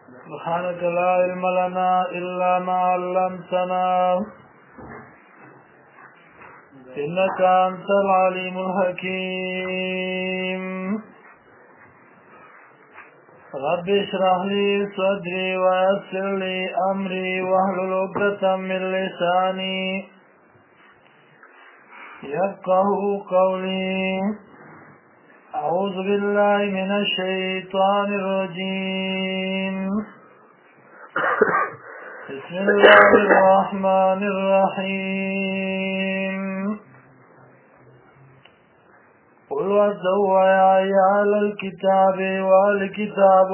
سبحانك لا علم لنا إلا ما علمتنا إنك أنت العليم الحكيم رب اشرح لي صدري ويسر لي أمري واحلل عقدة من لساني يفقهوا قولي أعوذ بالله من الشيطان الرجيم بسم الله الرحمن الرحيم قل واتقوا يا أهل الكتاب والكتاب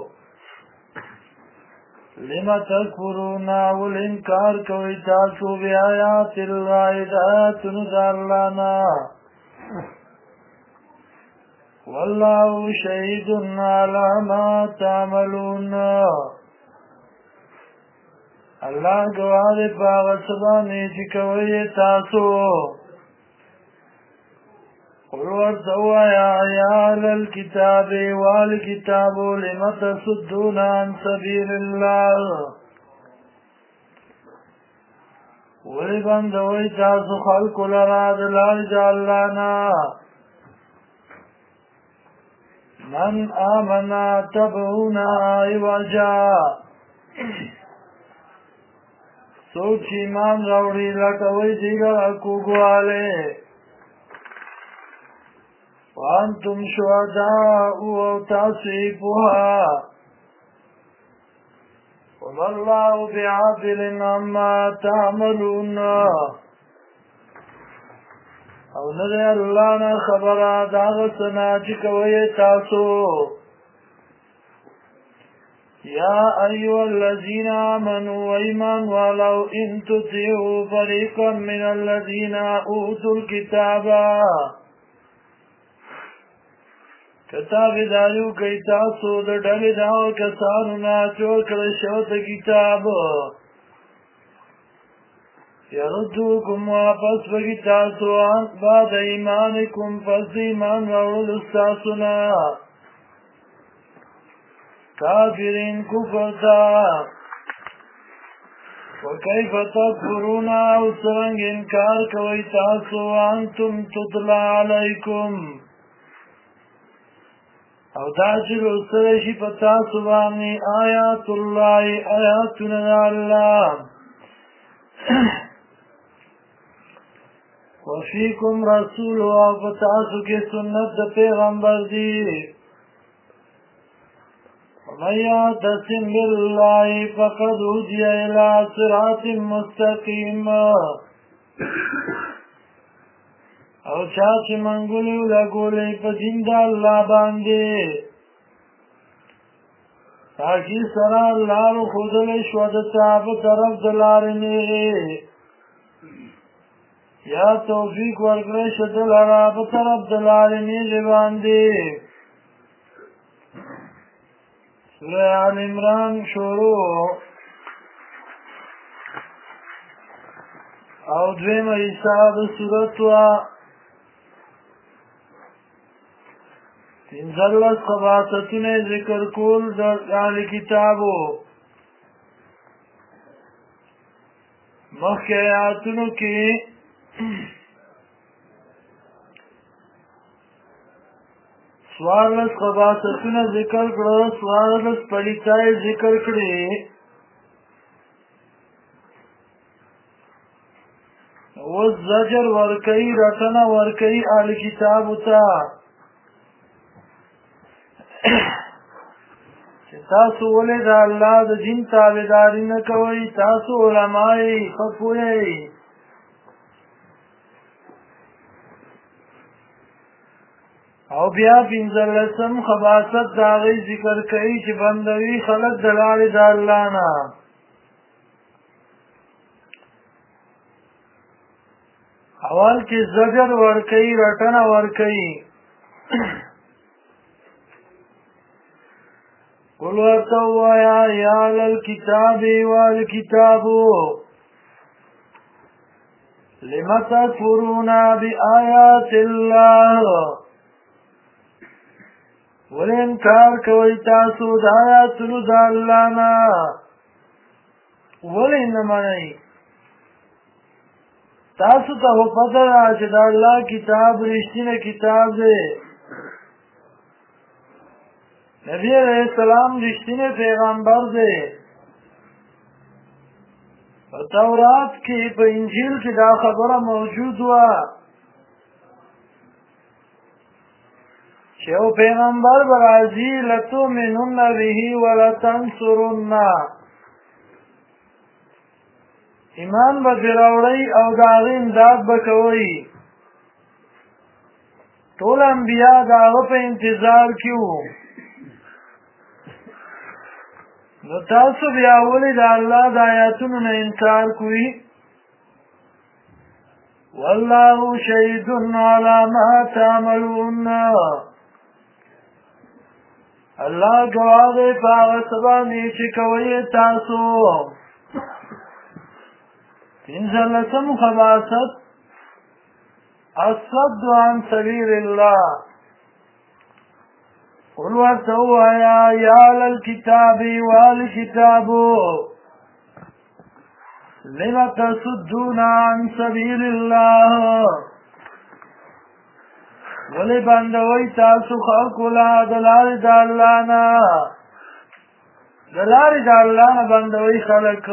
لم تكفرون والإنكار كوي تاسو بآيات الله آيات نزالنا والله شهيد على ما تعملون الله گواه پاغ سبانی چی کوئی تاسو قل ورتوا يا أهل الكتاب والكتاب لم تصدون عن سبيل الله ولبندوي تاسو خلق لراد لارج اللانا من آمنا تبعونا عوجا سوچ ایمان راوڑی لٹوئی دیگر اکوگوالے وانتم شهداء وتصيبها وما الله بعادل عما تعملون او ندی اللہ نا خبرات آغسنا چکوئی تاسو يا أيها الذين آمنوا إيمان ولو إن تطيعوا فريقا من الذين أوتوا الكتاب کتاب دایو کئی تاسو د ډلې داو کسانو نه جوړ کړی شو د کتاب یردوکم واپس بگی تاسو بعد ایمانکم پس ایمان راوړلو ستاسو نه کافرین کفر ته وکیف تکفرون او څرنګ انکار کوئ تاسو انتم تتلی علیکم او داچی لوسترشی پتا سبانی آیات اللہ آیاتنا اللہ وفیکم رسول و پتاسو کے سنت پیغمبر دی ومن یعتصم باللہ فقد هدی الى صراط مستقیم او چاچی منگولیو لگولی پا دین دا اللہ باندے تاکی سرا اللہ رو خودلش ودتا بطرف دلارنے یا توفیق ورگرش دلارا بطرف دلارنے باندے سورہ آل عمران شروع او دویم حساب سورت و انزلت خباستون ذکر کول در اهل کتابو مخی آیاتونو کی سوارلس خباستون ذکر کرو سوارلس پلیتای ذکر کری و زجر ورکی رتنا ورکی اهل کتابو تا تاسو ولې د الله د دین تابعداري نه کوئ تاسو علماء خفوئ او بیا پنځلسم خباثت د هغې ذکر کوي چې بندوي خلک د لارې د الله نه اول کې زجر ورکوي رټنه ورکوي قل ورتوا يا أهل الكتاب والكتاب لم تكفرون بآيات الله ولې انکار کوئ تاسو د آیاتونو د الله نه ولې نه منئ تاسو ته خو پته ده چې د الله کتاب رښتینی کتاب دی نبی علیہ السلام رښتینی پیغمبر دی په تورات کې په انجیل کې دا خبره موجود وه چې یو پیغمبر به راځي لتؤمنن به ولتنصرنه ایمان به پرې راوړئ او د هغې امداد به کوئ ټول انبیا د هغه په انتظار کې وو نو تاسو بیا ولې د الله د آیاتونو نه انکار کوئ والله شهید علی ما تعملون الله ګواه دی په هغه څه باندې چې کوئ تاسو پنځلسم خباثت الصد عن سبیل الله قل ورته ووایه یا اهل الکتاب واهل کتابو لم تصدون عن سبیل الله ولې بندوئ تاسو خلکو له د لارې د الله نه د لارې د الله نه بندوئ خلک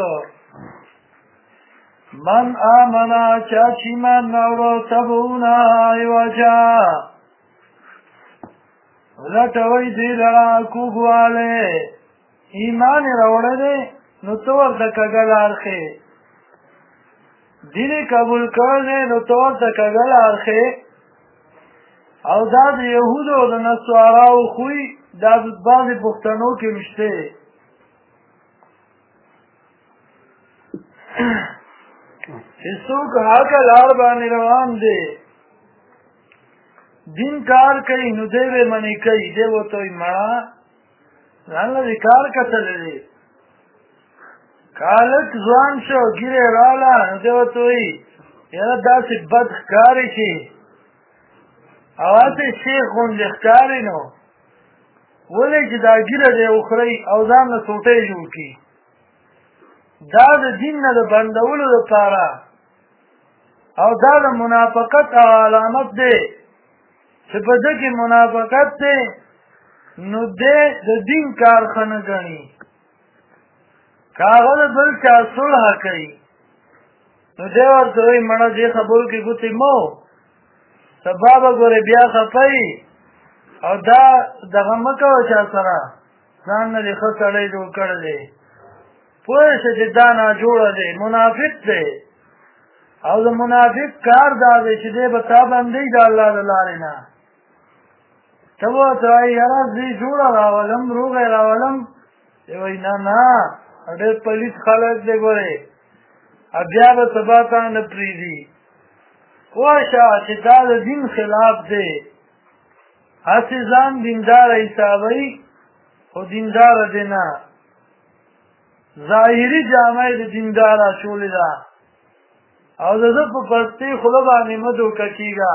من آمنا چا چې ایمان راوړو تبعونه عوجا لټوئ دوی لره کوږوالی ایمان یې راوړی دی نو ته ورته کږه لار ښې دین یې قبول کړی دی نو ته ورته کږه لار ښې او دا د یهودو او د نصاراو خوی دا بعضې پښتنو کې مشته چې څوک حقه لار باندې روان دی دین کار کوي نو دی به منې کوي دی ورته وایي مړه ځان له دې کار کتلی دی که هلک ځوان شو ږیرې راله نو دی ورته وایي یاره داسې بد ښکاري چې او هسې شیخ غوندې ښکاري نو ولې چې دا ږیره دی وخورئ او ځان له سوټۍ جوړ کړي دا د دین نه د بندولو دپاره او دا د منافقت او علامت دی چې په ده کې منافقت دی نو دی د دین کار ښه نه ګڼي که هغه د بل چا صلح کوي نو دی ورته وایي مړه دې خبرو کې ګوتې مه سبا به ګورې بیا خفئ او دا دغه مه کوه چا سره ځان نه دې ښه سړی جوړ کړی دی پوه شه چې دا ناجوړه دی منافق دی او د منافق کار دا دی چې دی به تا بندوي د الله د لارې نه ته به ورته وایي یاره زه جوړه راولم روغه راولم دی وایي نه نه ډېر پلیس خلک دی ګورې بیا به سبا تا نه پرېږدي پوه شه چې دا د دین خلاف دی هسې ځان دینداره حسابوي خو دینداره دی نه ظاهري جامه یې د دیندار اچولې ده او د ده په پستې خوله باندې مه دوکه کېږه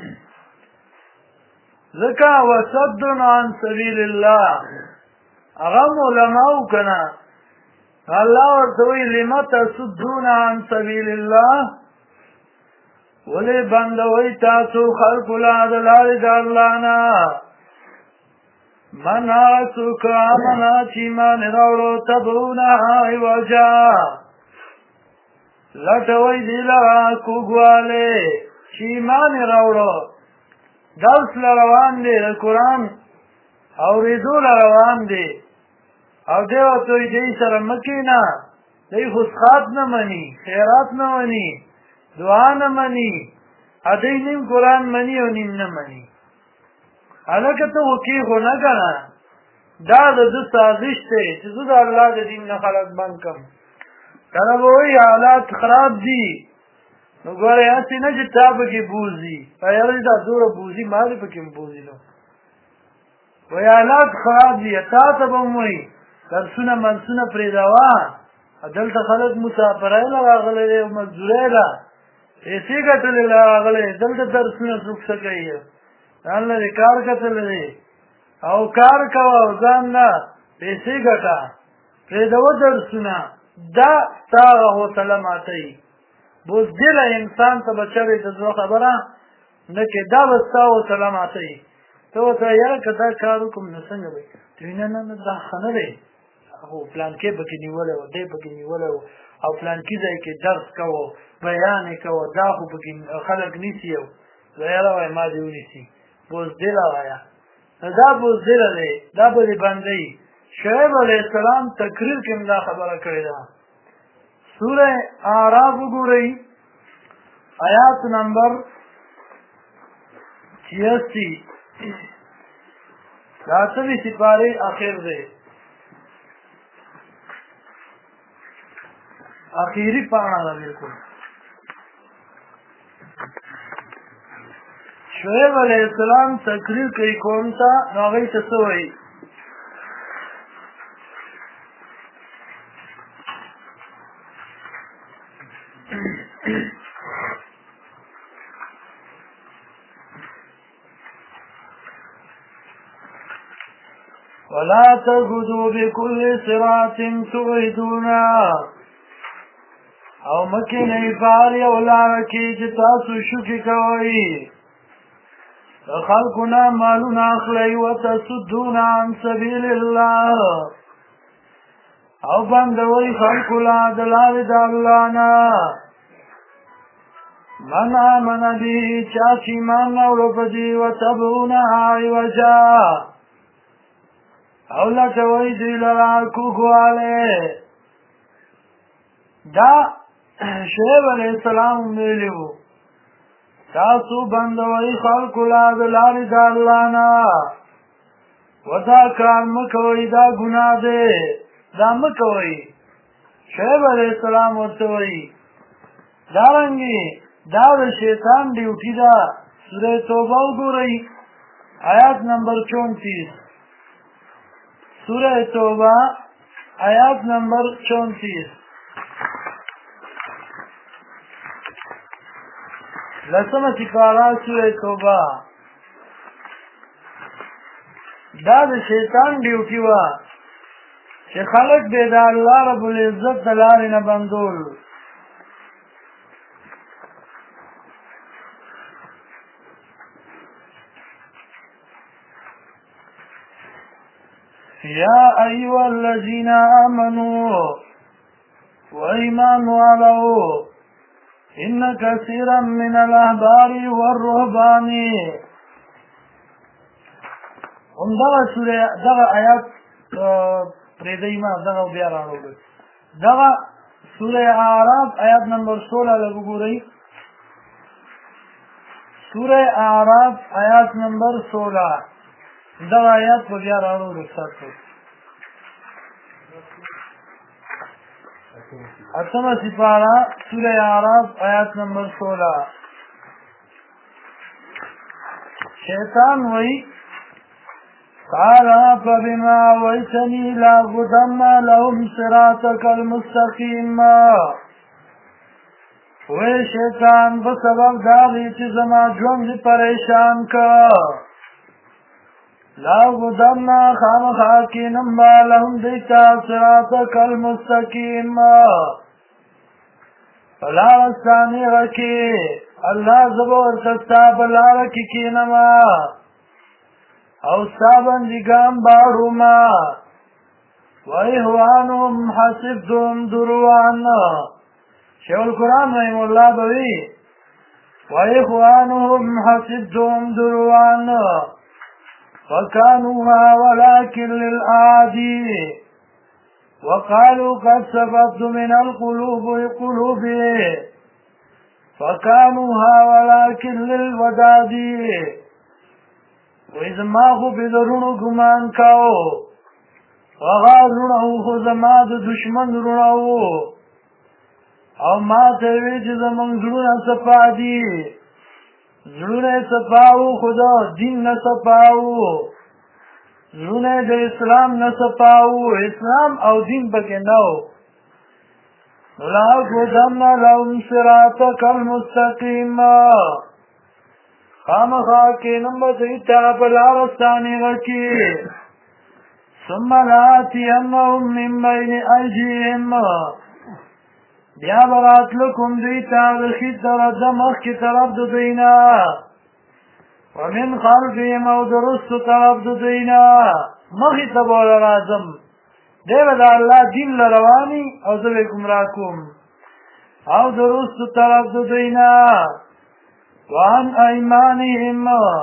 ځکه وصد عن سبیل الله هغه هم علماو که نه الله ورته وایي لم تصدون عن سبیل الله ولې بندوئ تاسو خلکو له د لارې د الله نه من هغه څوک آمنا چې ایمان یې راوړو تبعونه عوجا لټوئ دې لره کوږوالی چې ایمان یې راوړو درس له روان دی د قرآن اورېدو له روان دی او دی ورته وایي دی سره مه کښېنه دی خو څښاک نه مني خیرات نه مني دعا نه مني دی نیم قرآن مني او نیم نه مني هلکه ته خو کېښو نه که نه دا د ده سازش دی چې زه د الله د دین نه خلک بند کړم کله به وایي حالات خراب دي نو ګوره هسې نه چې تا پکې بوځي یاره دا دومره بوځي ما دې پکې م بوځي نو وایي حالات خراب دي تا ته به م وایي درسونه منسونه پرېږدوه دلته خلک مسافرۍ له راغلی دی او مزدورۍ له پیسې ګټلې له راغلی دلته درسونه څوک څه کوي ځان له دې کار کتلی دی او کار کوه او ځان نه پیسې ګټه پرېږدوه درسونه دا ستا هغه حوصله ماتوي بزدله انسان ته به چرې د زړه خبره نه کې دا به ستا حوصله ماتوي ته ورته وایې یاره که دا کار وکړم نو څنګه به ته نه نه دا ښه نه دی خو پلانکې پکې نیولی و دی پکې نیولی و او پلانکي ځای کې درس کوو بیان یې کوو دا خو پکې خلک نیسي او زه یاره وایم ما دې ونیسي بزدله وایه دا بزدله دی دا به دې بندوي شعیب علیه السلام تقریر کې هم دا خبره کړې ده سوره اعراف وګورئ آیات نمبر 86 دا اتمې سپارې اخر دی اخیری پاڼه ده بلکل شعیب علیه السلام تقریر کوي قوم ته نو هغوی ته څه وایي ولا تغدوا بكل صراط توعدون او مکه نه بار یو لار کې چې تاسو شوکې کوئ خلقنا مالونه اخلئ وتصدون عن سبیل الله او بندوئ خلق لا د لارې د الله نه من آمن به چا چې ایمان راوړو په دې وتبغونها عوجا او لټوئ دوی لره کوږوالی دا شعیب علیه السلام ویلي وو تاسو بندوئ خلقو لا د لارې د الله نه و دا کار مه کوئ دا ګناه دی دا مه کوئ شعیب علیه السلام ورته وایي دارنګې دا د شیطان ډیوټي ده سوره توبه وګورئ آیات نمبر 34 سوره توبه آیات نمبر 34 لسمه سپاره سوره توبه دا د شیطان ډیوټي وه چې خلک به د الله رب العزت د لارې نه بندول یا ایها الذین آمنوا وایمان والو ان كثيرا من الاحبار والرهبان همدغه سوره دغه آیات پرېږدئ ما دغه بیا راوړو دغه سوره اعراف آیات نمبر 16 لږ وګورئ سوره اعراف آیات نمبر 16 دغه آیات په بیا راوړو ساتو اتمه سپاره سوره اعراف آیات نمبر 16 شیطان وی قال فبما ويتني لأغدن لهم صراطك المستقيم وی شیطان بسبب داغی چی زما ژوند پریشان کا لأغدن خامخا کینم با لهم دیتا صراطك المستقيم فلار الثانی رکی اللہ زبور تستا بلا رکی کینما او سابندگان باروما و احوانهم حسبتم دروان شیخ القرآن رحم اللہ بوی و احوانهم حسبتم دروان فكانوها ولكن للآدي وقالوا قد سببت من القلوب فكانوها ولكن للودادي وإذا ما خو بدرونو گمان کاو وغا رونو خو زما د دشمن رونو او ما ته وی چې زمونږ زړونه صفا دي زړونه صفاو خدا دین نه صفاو زړونه د اسلام نه صفاو اسلام او دین پکې نه و لا قدمنا لهم صراطك المستقيم خامخا کینم بزیتا بلارستانی غکی ثم لاتینهم من بین ایدیهم بیا براتلکم دیتا دخی طرف دمخ کی طرف دینا ومن خلفهم او درست طرف دینا مخی تبول رازم دیو دا اللہ دین لروانی او زوی گمراکم او درست طرف دینا وعن ایمانهم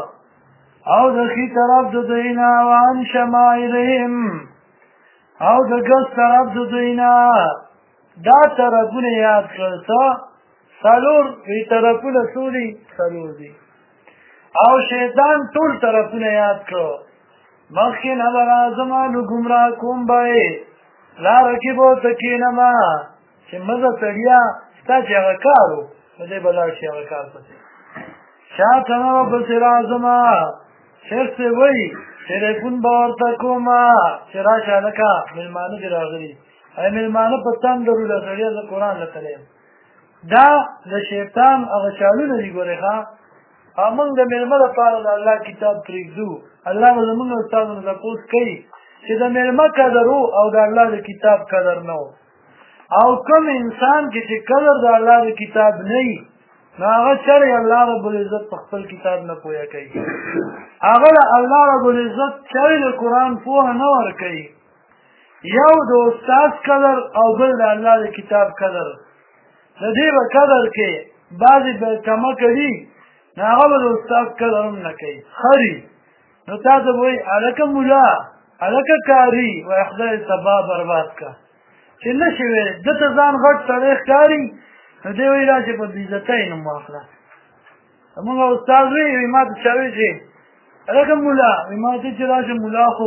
او دخی طرف دینا وعن شمائلهم او دگس طرف دینا دا طرفون یاد کرتا سالور وی طرفون سولی سالور دی او شیطان طول طرفون یاد کرو مخین ابر آزمانو گمراه کن بائی لارکی بو تکینما چه مزا سریا ستا چه اغکارو مده بلار چه اغکار پسی شاکنا بسر آزما شیخ سے وی تلیفون باورتا کوما چرا شالکا ملمانو دی راغلی ای ملمانو پتان درو لسریا دا قرآن لتلیم دا دا شیطان اغشالو ندی گوری خواه امنګ د ملمه لپاره د الله کتاب پرېږدو الله به زمونږ استادو نه تپوس کوي چې د ملمه قدر او د الله د کتاب قدر نه او کوم انسان کې چې قدر د الله د کتاب نه وي نو هغه چرې الله رب العزت په خپل کتاب نه پوهه کوي هغه الله رب العزت چرې د قرآن پوهه نه ورکوي یو د استاد قدر او بل د الله د کتاب قدر د دې به قدر کې بعضې به کمه کوي ناغه به د استاد قدر هم نه کوي خري نو تا ته وایي هلکه ملا هلکه کاري وایي خدای تباه برباد که چې نه شي ویلی ده ته ځان غټ سړی ښکاري نو دی وایي راشي په بېعزتۍ نوم واخله زمونږ استاد وایي ما ته چا وایي چې هلکه ملا وایي ما ته چې راشه ملا خو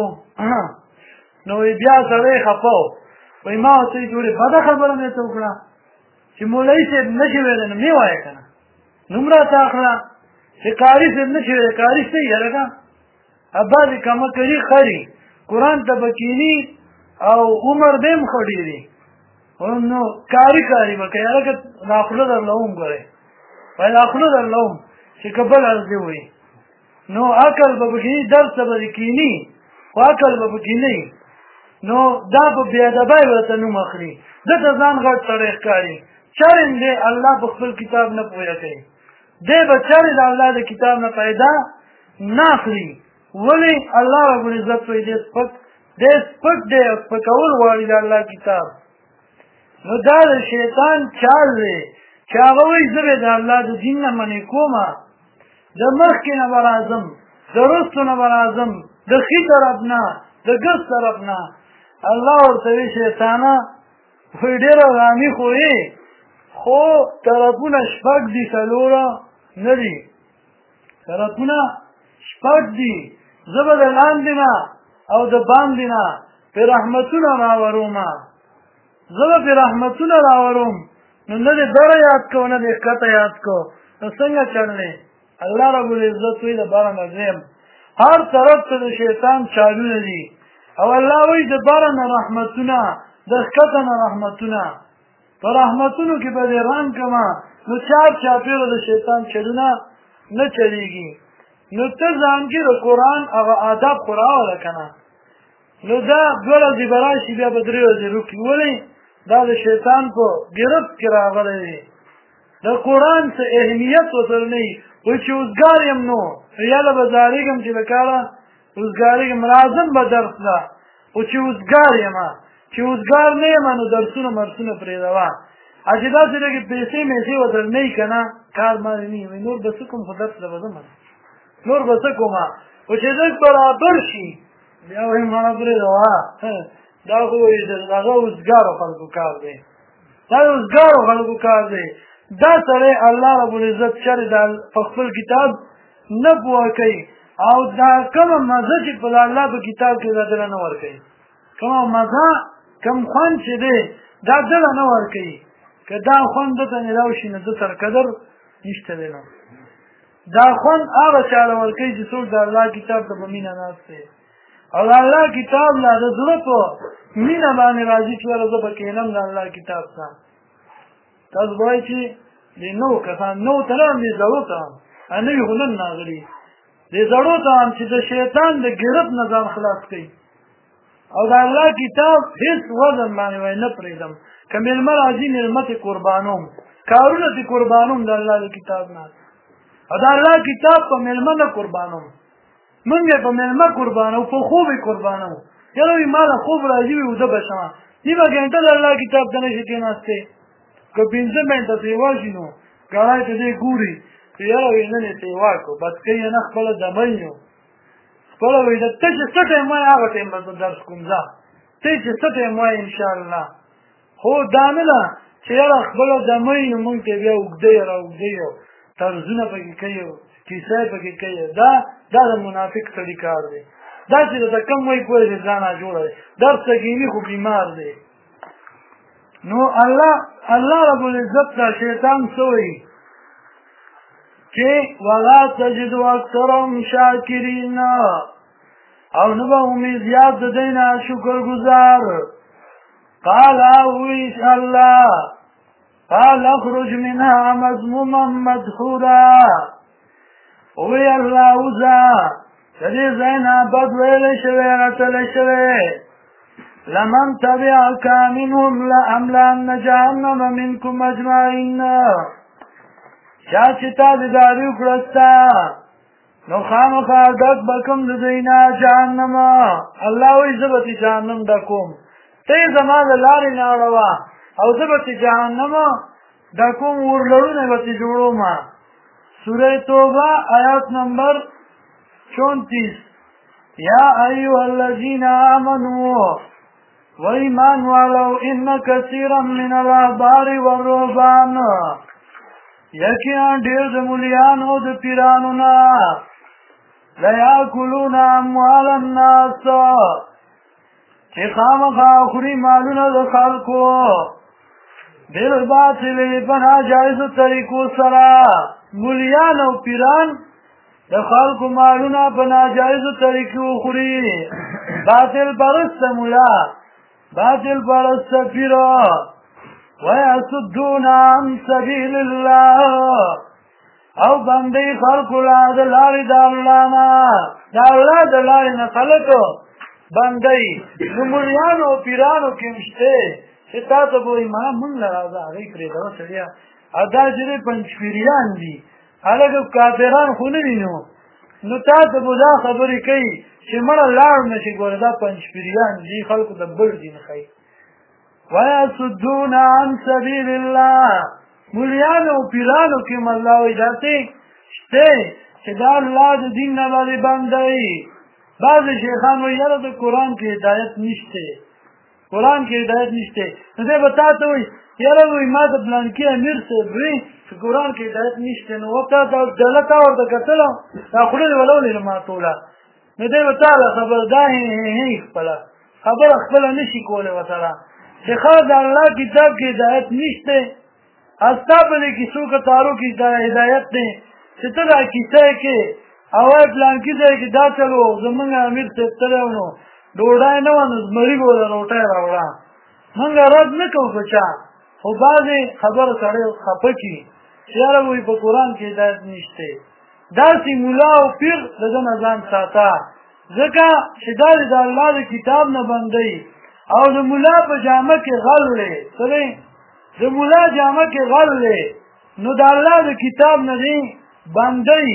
نو وایي بیا سړی خفه و وایي ما ورته وایي جوړې بده خبره مې ته وکړه چې مولوي صاحب نه شي ویلی نو مې وایه که نه نوم راته اخله چې قاري صاحب نه شي ویلی قاري صحیح هلکه بعضې کمه کوي خري قرآن ته به کیني او عمر به هم ښه ډېري نو کاري به کوي هلکه دا خوله درله وم ګورئ وایي دا خوله درله وم چې که بل عرض دې وایي نو عقل به پکې درس ته به دې کیني خو عقل به پکې نه وي نو دا په بېادبۍ ورته نوم اخلي ده ته ځان غټ سړی ښکاري چرې دی الله په خپل کتاب نه پوهه کوي دی به چرې د الله د کتاب نه پیدا نه اخلي ولې الله رب العزت وایي دی سپک دی او سپکول غواړي د الله کتاب نو دا د شیطان چال دی چې هغه وایي زه به د الله د دین نه منې کومه د مخکې نه به راځم د رستو نه به راځم د ښي طرف نه د ګس طرف نه الله ورته وایي شیطانه وایي ډېره رامي خو یې خو طرفونه شپږ دي څلوره نه دي طرفونه شپږ دي زه به د لاندې نه او د باندې نه پرې رحمتونه راورومه زه به پرې رحمتونه راوروم نو نه دې بره یاد کو نه دې ښکته یاد کو نو څنګه چلنې الله رب العزت وایي د بره نه ځیم هر طرف ته د شیطان چالونه دي او الله وایي د بره نه رحمتونه د ښکته نه رحمتونه په رحمتونو کې به دې رنګ کړمه نو چاپېره د شیطان چلونه نه چلېږي نو ته ځان کې د قرآن هغه آداب خو راوله که نه نو دا دوه ورځې به راشي بیا به درې ورځې روکي ولې دا د شیطان په ګرفت کې راغلی دی د قرآن څه اهمیت ورسره نه وي وایي چې اوزګار یم نو یاله به زارېږم چې د کاره اوزګارېږم راځم به درس ده خو چې اوزګار یم چې اوزګار نه یم نو درسونه مرسونه پرېږدوه چې داسې لږې پیسې میسې ورسره نه وي که نه کار باندې نه وي نور به څه کوم خو درس له به ځم نور به څه کومه خو چې لږ برابر شي بیا وایي مړه پرېږدوه دا خو وایي د هغه اوزګارو خلکو کار دی دا د اوزګارو خلکو کار دی دا سړی الله رب العزت چرې په خپل کتاب نه پوهه کوي او دا کومه مزه چې په الله په کتاب کې دا دله نه ورکوي کومه مزه کوم خوند چې دی دا دله نه ورکوي که دا خوند دته نه راوشي نو ده سره قدر نشته دی نو دا خوند هغه چاله ورکوي چې څوک د الله کتاب ته په مینه ناست دی او د الله کتاب لا د زړه په مینه باندې راځي چې یاره زه به کښېنم د الله کتاب ته تاسو به وایئ چې د نوو کسان نوو ته نه هم دې زړو ته انوی خلن ناغلی دی زړو ته هم چې د شیطان د ګرفت نه ځان خلاص کوي او د الله کتاب هیڅ وزن باندې وای نه پرېږدم که مېلمه راځي مېلمه ته قربانوم کارونه ته قربانوم د الله د کتاب نه او د الله کتاب په مېلمه نه قربانوم موږ یې په مېلمه قربانو په خوب یې قربانو یاره وي ما له خوب راځي وي اوده به شمه نیمه ګنټه د الله کتاب ته نشي کېناستې که پنځه منټه سیوا شي نو ګړی ته دی ګوري یاره وي نن یې سیوا کړو بس کوي یې نه خپله دمی نو خپله وایي ته چې څه ټایم وایې هغه ټایم به زه درس کوم ځه ته چې څه ټایم وایې انشاءالله خو دا نه ده چې یاره خپله دمی نو مونږ ته بیا اوږده یې را اوږده یې طرزونه پکې کوي کیسه پکې کوي دا د منافق سړي کار دی دا چې د کم وایي کوی چې ځانه جوړه دی درس ته کښېني خو بیمار دی نو الله رب العزت ته شیطان څه وایي چې ولا تجد اکثرهم شاکرین او نه به امید زیات د دوی نه شکر گزار قال اویش الله قال اخرج منها مذموما مدحورا اوی الله اوزا د دې ځای نه بد ویلی شوی رټلی شوی لمن تبعك منهم لأملأن جهنم منكم اجمعین چا چې تابعداري وکړه ستا نو خامخا ډک به کوم د دوی نه جهنم الله وایي زه به دې جهنم ډکوم ته یې زما د لارې نه اړوه او زه به دې جهنم ډکوم ورلړونه به دې جوړوم سوره توبه آیات نمبر 34 یا ایها الذین آمنوا و ایمان والو ان کثیرا من الاحبار والرهبان یقینا ډېر د مولیانو د پیرانو نه لیاکلون اموال الناس چې خامخا خوري مالونه د خلکو بالباطل په ناجایزو طریقو سره مولیان او پیران د خلکو مالونه په ناجایزو طریقو خوري باطل پرست مولا باطل پرست پیرا ويصدون عن سبيل الله او بندي خلق لا دلار دالانا دالا دلار نخلقو بندي نمولیانو پیرانو کمشتے شتا تا بو ایمان من لرازا غی پریدو سریا ادا جره پنچپیریان دی حالا کافران خونوی نو تا تا بو دا خبری کئی چه مرا لار نشی گوره دا پنچپیریان دی خلقو دا بر دی نخی وَيَصُدُّونَ عَنْ سَبِيلِ اللَّهِ مولیانو پیرانو کم اللہ ویداتے شتے چه دا اللہ دا دین نبالی باندائی بعض شیخان ویارا دا قرآن کی ہدایت نشتے قرآن کی ہدایت نشتے نتے بتاتا ہوئی یارا وی ما دا بلانکی امیر سے بری چه قرآن کی ہدایت نشتے نو وقتا دا دلتا ورد کتلا دا خلد ولو لی ماتولا نتے بتالا خبر دا ہی اخپلا خبر اخپلا نشی کوله وطلا چې خاص د الله کتاب کې هدایت نشته استا په دې کیسو کې تارو کې هدایت نه چې ته دا کیسه کې اول پلان کې چې دا چلو زمونږ امیر څه تلونو ډوډۍ نه ونه زمري ګوره روټه راوړه مونږ رد نه کوو بچا خو بعضې خبره سړی خفه کړي چې یاره وایي په قرآن کې هدایت نشته داسې ملا او پیر د ده نه ځان ساته ځکه چې دا د الله د کتاب نه بندوي او د مولا په جامه کې غل دی سره د مولا جامه کې غل دی نو د الله د کتاب نه دی بندي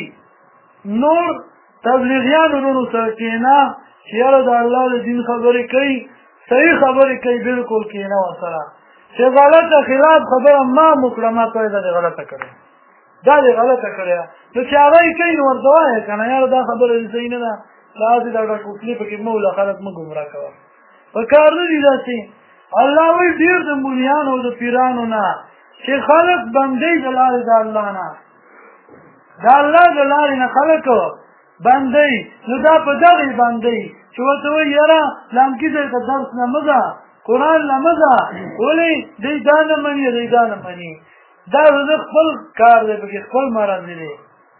نور تبلیغیان ورونو سره کېنا چې یاره د الله د دین خبرې کوي صحیح خبرې کوي بالکل کېنا ورسره چې غلطه خلاف خبره ما وکړه ما ته دا غلطه کړې دا دې غلطه کړې نو چې هغه یې کوي نو ورته وایه که نه یاره دا خبره صحیح نه ده داسې دا ډاکوسلي پکې مه وله خلک مه ګمراه کوه په کار نه دي داسې الله وایي ډېر د مولیانو او د پیرانو نه چې خلک بندۍ د لارې د الله نه د الله د لارې نه خلک بندۍ نو دا په دغې بندۍ چې ورته وایي یاره لامکي ځای ته درس نه مه ځه قرآن نه مه ځه ولې دوی دا نه مني دوی دا نه مني دا د خپل کار دی پکې خپل مرض دی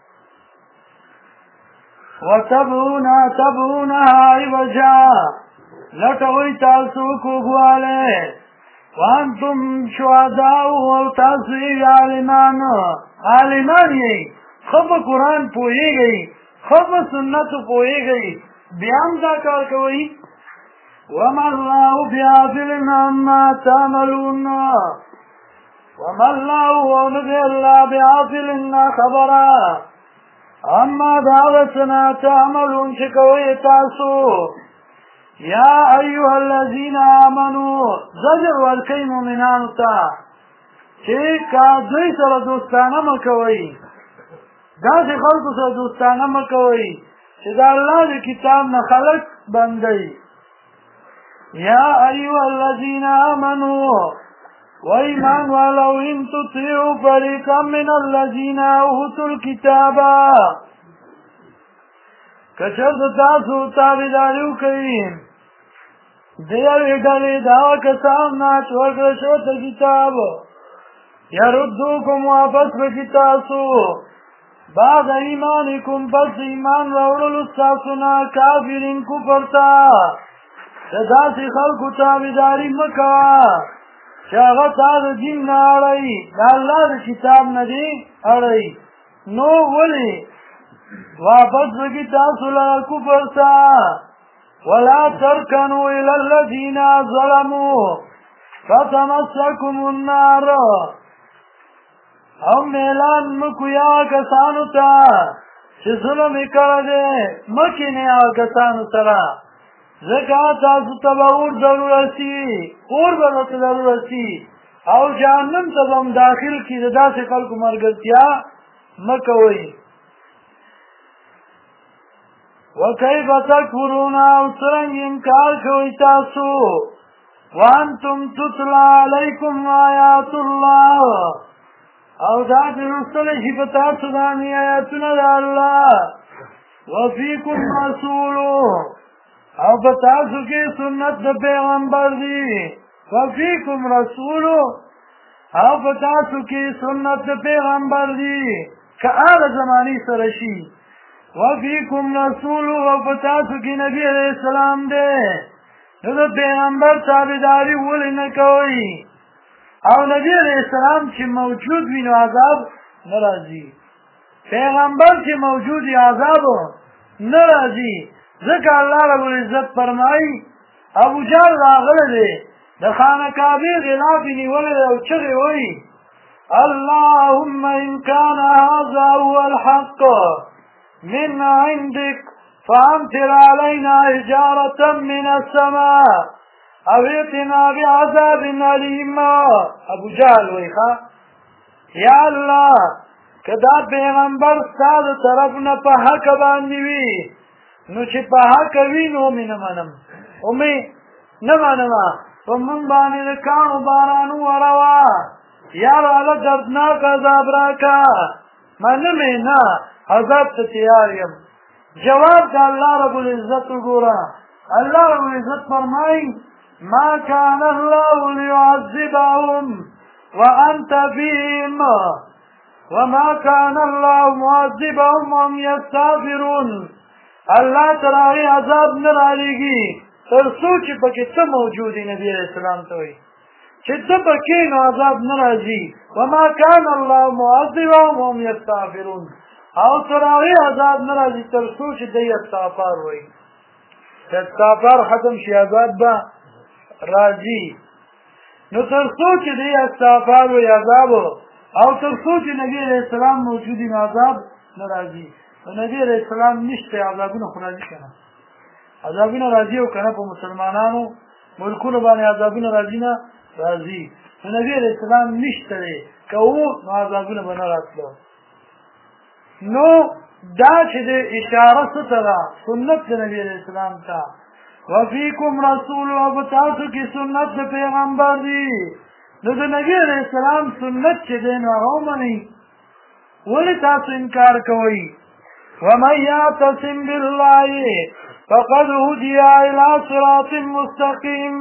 وتبغونها عوجا لټوئ تاسو کوږوالی وانتم شهداء او تاسو عالمان یې خب قرآن پوئے گئی خب سنت پوئے گئی بیان دا کار کوئی وما اللہ بیافل عما تعملون وما اللہ ونبی اللہ بیافل خبرا اما دعوتنا تعملون شکوی تاسو یا ایوہ الذین آمنوا زجر والکی مومنانو تا چه کا دوی سر دوستانه مکوی دا سی خلقو سر دوستانه مکوی چه دا اللہ دی کتاب نخلق بندی یا ایوہ الذین آمنوا وَإِمَانْ وَلَوْ إِن تُطِيعُوا فَرِيقًا مِنَ الَّذِينَ أُوتُوا الْكِتَابَ کچر تاسو تابعداریو کوي دیوی ډلې دا کسان نه چې ورکړل شوی ته کتاب یردوکم واپس بکي تاسو بعد ایمانکم پس ایمان راوړلو ستاسو نه کافرین کفر ته د داسې خلکو تابعداري مه کوه چې هغه تا د دین نه اړوي د الله د کتاب نه دي اړوي نو ولې واپس بگی تاسو لگا کفر تا ولا ترکنوا الى الذین ظلموا فتمسکم النار او میلان مکو یا کسانو تا چه ظلم کرده مکنی یا کسانو سرا زکا تاسو تباور ضرورتی اور بلت ضرورتی او جہنم تبام داخل کی دا سے خلق مرگتیا مکوئی وَكَيْفَ تَكْفُرُونَ وَسَرَنْگِ انکار کوئی تاسو وَانْتُمْ تُتْلَى عَلَيْكُمْ آیَاتُ اللَّهِ او داد رسل شفتاسو دانی آیاتنا دا اللہ وَفِيكُمْ رَسُولُ او بتاسو کی سنت دا پیغمبر دی وَفِيكُمْ رَسُولُ او بتاسو کی سنت دا پیغمبر دی که آل زمانی سرشی وَفِيكُمْ رَسُولُ وَفَتَاسُ کی نبی علیہ السلام دے نو پیغمبر تابعداری ولی نکوئی او نبی علیہ السلام چی موجود وی نو عذاب نرازی پیغمبر چی موجود عذاب نرازی ذکر اللہ رب العزت فرمائی ابو جال راغل دے دخانہ کعبی غلافی نیول دے او چغی ہوئی اللہم ان کان هذا هو الحق من عندك فامطر علينا حجارة من السماء او ائتنا بعذاب أليم ابو جهل ویخا یا اللہ کدا پیغمبر ستاد طرفنا پا حق باندوی نو چی پا حق وی نو می نمانم امی نمانما ومن بانی دکانو بارانو وروا یا رالا دردناک عذاب راکا منمی نا عذاب تا تیاریم جواب دا اللہ رب العزت گورا اللہ رب العزت فرمائی ما کان اللہ لیعذبهم وانت فیهم وما کان اللہ معذبهم وهم یستغفرون اللہ تراغی عذاب نرالیگی ترسو چی پکی تا موجودی نبی علیہ السلام توی چی تا پکی نو عذاب نرازی وما کان اللہ معذبهم وهم یستغفرون او تراغی عذاب نرازی ترسو چی دی استغفار ہوئی استغفار ختم شی عذاب با رازی نو ترسو چی دی استغفار ہوئی عذاب او ترسو چی نبی علیہ السلام موجودی میں عذاب نرازی نبی علیہ السلام نشتے عذابون خرازی کنا عذابون رازی ہو کنا پا مسلمانانو ملکون بانی عذابون رازینا رازی نبی علیہ السلام نشتے کہ وہ عذابون بنا راتلو نو دا چې د اشاره ستره سنت د نبی علیہ السلام تا وفیکم رسول و بتاسو کی سنت د پیغمبر دی نو د نبی علیہ السلام سنت چې دی نو هغه ومنئ ولې تاسو انکار کوئ ومن یعتصم بالله فقد هدی الى صراط مستقیم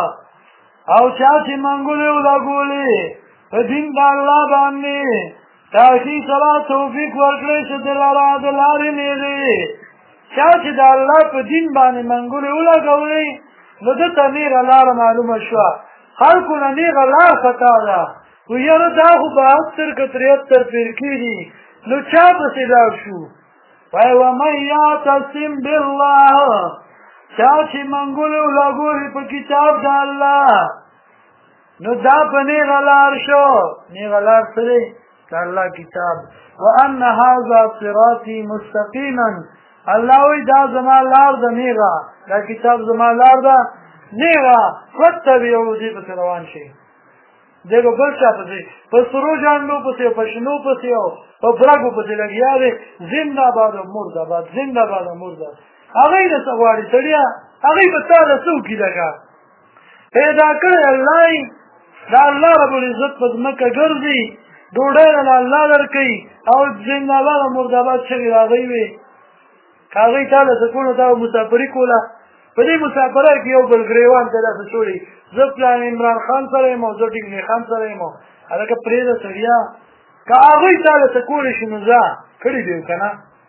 او چا چې منګولې ولګولې په دین د الله باندې تاکی سلا توفیق ورکړی چې دلاره د لارې نیغې چا چې د الله په دین باندې منګولې ولګولې نو ده ته نیغه لاره معلومه شوه خلکو نه نیغه لار خطا ده خو یاره دا خو 72 که 73 فرقې دي نو چا پسې لاړ شو وایي ومن یعتصم بالله چا چې منګولې ولګولې په کتاب د الله نو دا په نیغه لار شو نیغه لار څه دی د الله کتاب وان هذا صراطي مستقیما الله وی دا زما لار ده نیغه دا کتاب زما لار ده نیغه فتبعوا دې پسې روان شي دغه بل چا پسې په سرو جانو پسې په شنو پسې او په برګو پسې لګیا دی زنده باد او مرداباد زنده باد او مرداباد هغه د سواری سړیا هغه په تاسو څوکي لگا پیدا کړ الله دا الله رب العزت په ځمکه ګرځي ډوډۍ له الله درکې او زنده باد او مرداباد چې راغی وي هغه تعالی سکونه دا مسافری کوله په دې مسافره کې یو بل ګریوان ته راځي شوړي زه پلان عمران خان سره یم او زه ټینګ خان سره یم هغه پرې ده سړیا که هغه تعالی سکونه شنو ځا کړی دی کنه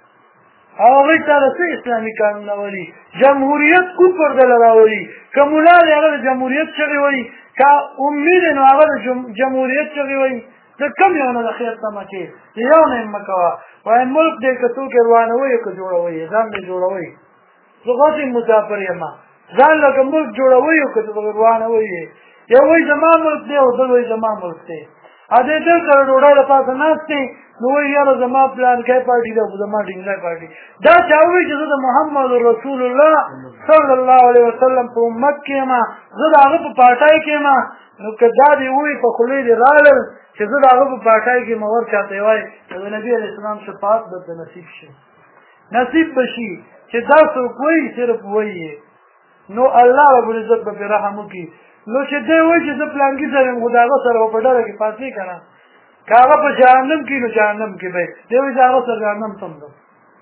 هغه تعالی سه اسلامي قانون ولي جمهوریت کو پر دل راوړي کومولال هغه جمهوریت چغي وای کا امید نو هغه جمهوریت چغي وای ته کوم یو نه خیر سم کې یو نه مکوا وای ملک دې کتو کې روانه وای کو جوړوي ځان دې جوړوي زه غوښتم مسافر یم ځان لکه ملک جوړوي او کته روانه وي یو وای زما ملک دی او بل وای زما ملک دی ا دې دې سره ډوډۍ لپاره ناشته نو یاره زما پلان کې پارټي ده زما ډینګلای پارټي دا چاوي چې د محمد رسول الله صلی الله علیه وسلم په امت کې ما زه هغه په پارټای کې ما نو کدا دی وای په خولې دی رالل چې زه هغه په پارټای کې مور چاته وای د نبی علیہ السلام شفاعت به نصیب شي نصیب بشي چې دا څوک وای صرف وای نو الله رب العزت به رحم وکي نو چې دی وای چې زه پلانګي سره خدای سره په ډاره کې پاتې کړه کاغه په جهنم کې نو جهنم کې به دی وای هغه سره جهنم تم ده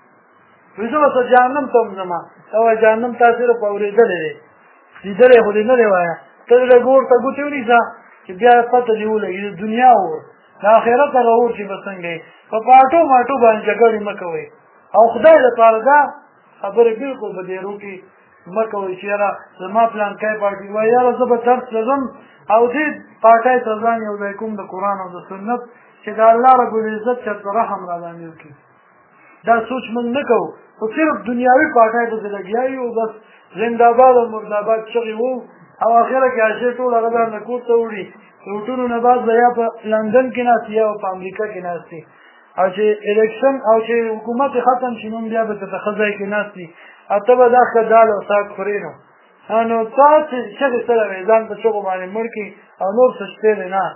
وځو سره جهنم تم زما او جهنم تاسو په اورېدلې دي دې هو دې نه وای ته له ګور ته ګوتېونی ځه چې بیا پته دی ولې دنیا او د آخرت غوور چې بسنګي په پاټو ماټو باندې جګړې مکوي او خدای لپاره دا خبره بالکل په دې روکي مکوي چې را زما پلان کې پارټي وای یاره زه به درس لزم او دې پارټای ته ځان یو ځای کوم د قران او د سنت چې د الله رب العزت چې رحم را باندې وکړي دا سوچ مونږ نه کوو او صرف دنیاوي پارټای ته لګیایي او بس زنده باد او مرداباد چغي وو او اخره کې هغه ټول هغه نه کوته وړي ټولو نه بعد بیا په لندن کې ناسي او په امریکا کې ناسي او چې الیکشن او چې حکومت ختم شي نو بیا به تخزای کې ناسي اته به دا خدای او ساک خورینو نو تاسو چې سره ځان په څو باندې مړکی او نور څه شته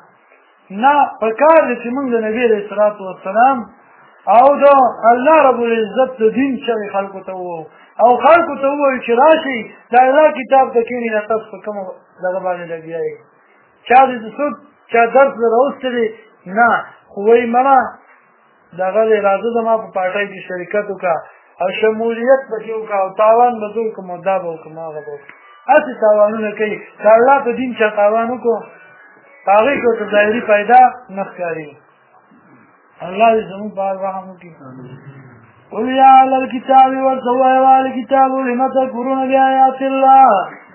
نه په کار چې موږ د نبی رسول الله والسلام او دا الله رب العزت د دین چې خلکو ته وو او خلکو ته وو چې راشي دا الله کتاب د کینی نه تاسو کوم دغه باندې لګیای چا دې څو چا درس راوستي نه خوې مړه دغه راځه زما په پارټای کې شرکت وکړه او شمولیت پکې وکړه او تاوان بدل کوم دا به کوم هغه به اته تاوانونه کوي دا الله په دین چې تاوان وکړو هغه کو ته ظاهري پیدا نخکاری الله دې زموږ بار رحم وکړي قل يا أهل الكتاب والسواء الكتاب لما تكفرون بآيات الله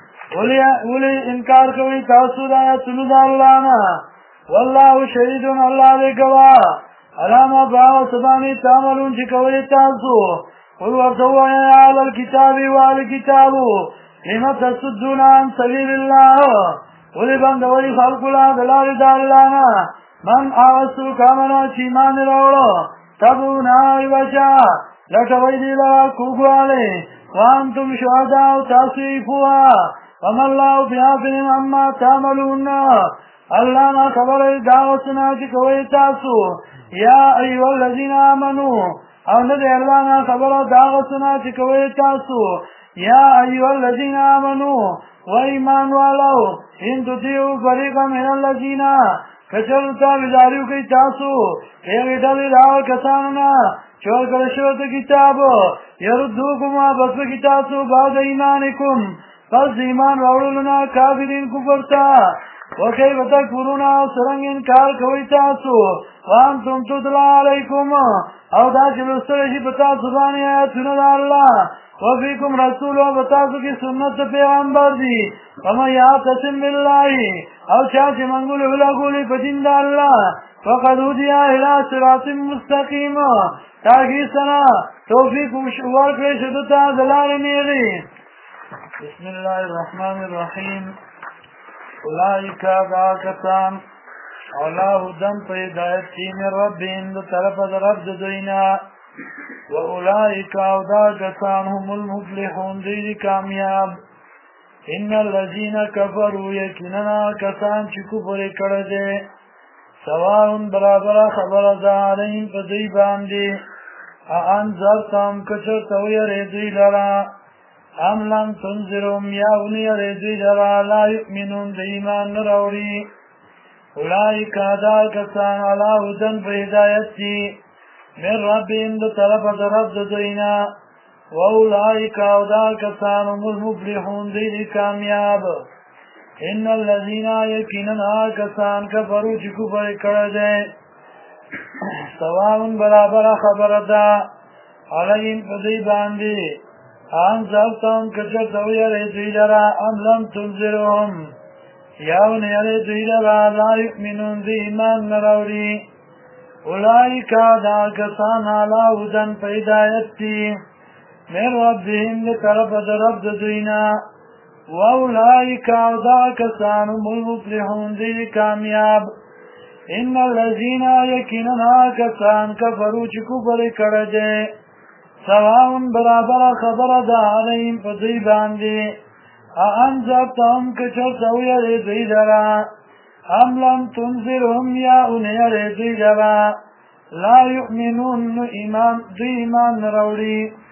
ولي انکار کوي تاسو د آیاتونو د الله نه والله شهید الله دې گواه علامه باو سبانی تعملون چې کوي تاسو قل ورسوا يا أهل الكتاب والكتاب لما تصدون عن سبيل الله ولي بندوي خلق الله دلال دالانا من آسو کامنا چیمان روڑو تبونا وجا لٹوئی دیلا کوگوالی وانتم شهداء تاسیفوا وما الله بغافل عما تعملون الله ما خبر دعوتنا چې کوي تاسو یا ایها الذين امنوا او نه دی الله ما خبر دعوتنا چې کوي تاسو یا ایها الذين امنوا و ایمان والو ان تطیعوا فريقا من الذين کچلتا وزاریو کوي تاسو یوه ډول راو کسانونه چور کړه شو ته کتاب يردوکم بس کتابو بعد ایمانکم پس ایمان راوړلنا کافرین کفر تا وكيف تكفرون سرنگ انکار کوي تاسو وانتم تتلى عليكم او دا چې لوستل شي په تاسو باندې آیاتونه د الله وفيكم رسول او تاسو کې سنت پیغمبر دي وما يعتصم بالله او چې منګول ولګولي په دین د الله فقد هدي الى صراط مستقيم تاکي سنا توفیق وشور کړی شو ته دلال نیری. بسم الله الرحمن الرحیم. اولئک کسان اولا هدن په هدایت کې من ربهم د طرف د رب دوینا و اولئک او دا کسان هم المفلحون دی کامیاب. ان الذين كفروا یقینا کسان چې کفر کړه دي سواء برابر خبر ده علیهم په دی باندې انذرتم کچر تویر دی لرا ام لم تنذرهم یا ونیر دی لرا لا یؤمنون دی ایمان نراوری. اولئک دا کسان علی هدن په هدایت دی من ربهم د طرف د رب دوینا و اولئک او دا کسان هم المفلحون دی کامیاب. ان الذين یقینا کسان کفروا چې کفر کړه دي سواء برابر خبره ده علیهم په دی باندې انذرتم کچر تویر دوی لرا ام لم تنذرهم یاون یری دوی لرا لا یؤمنون دی ایمان نراوری. اولئک دا کسان علی هدن په هدایت دي من ربهم د طرف د رب دوینا و اولئک دا کسان هم المفلحون دی کامیاب. ان الذين یقینا کسان کفروا چې کفر کړه دي سواء برابر خبره ده علیهم په دوی باندې انذرتهم کچر تویر دوی لرا ام لم تنذرهم یا انیر دوی لرا لا یؤمنون ایمان نراوری.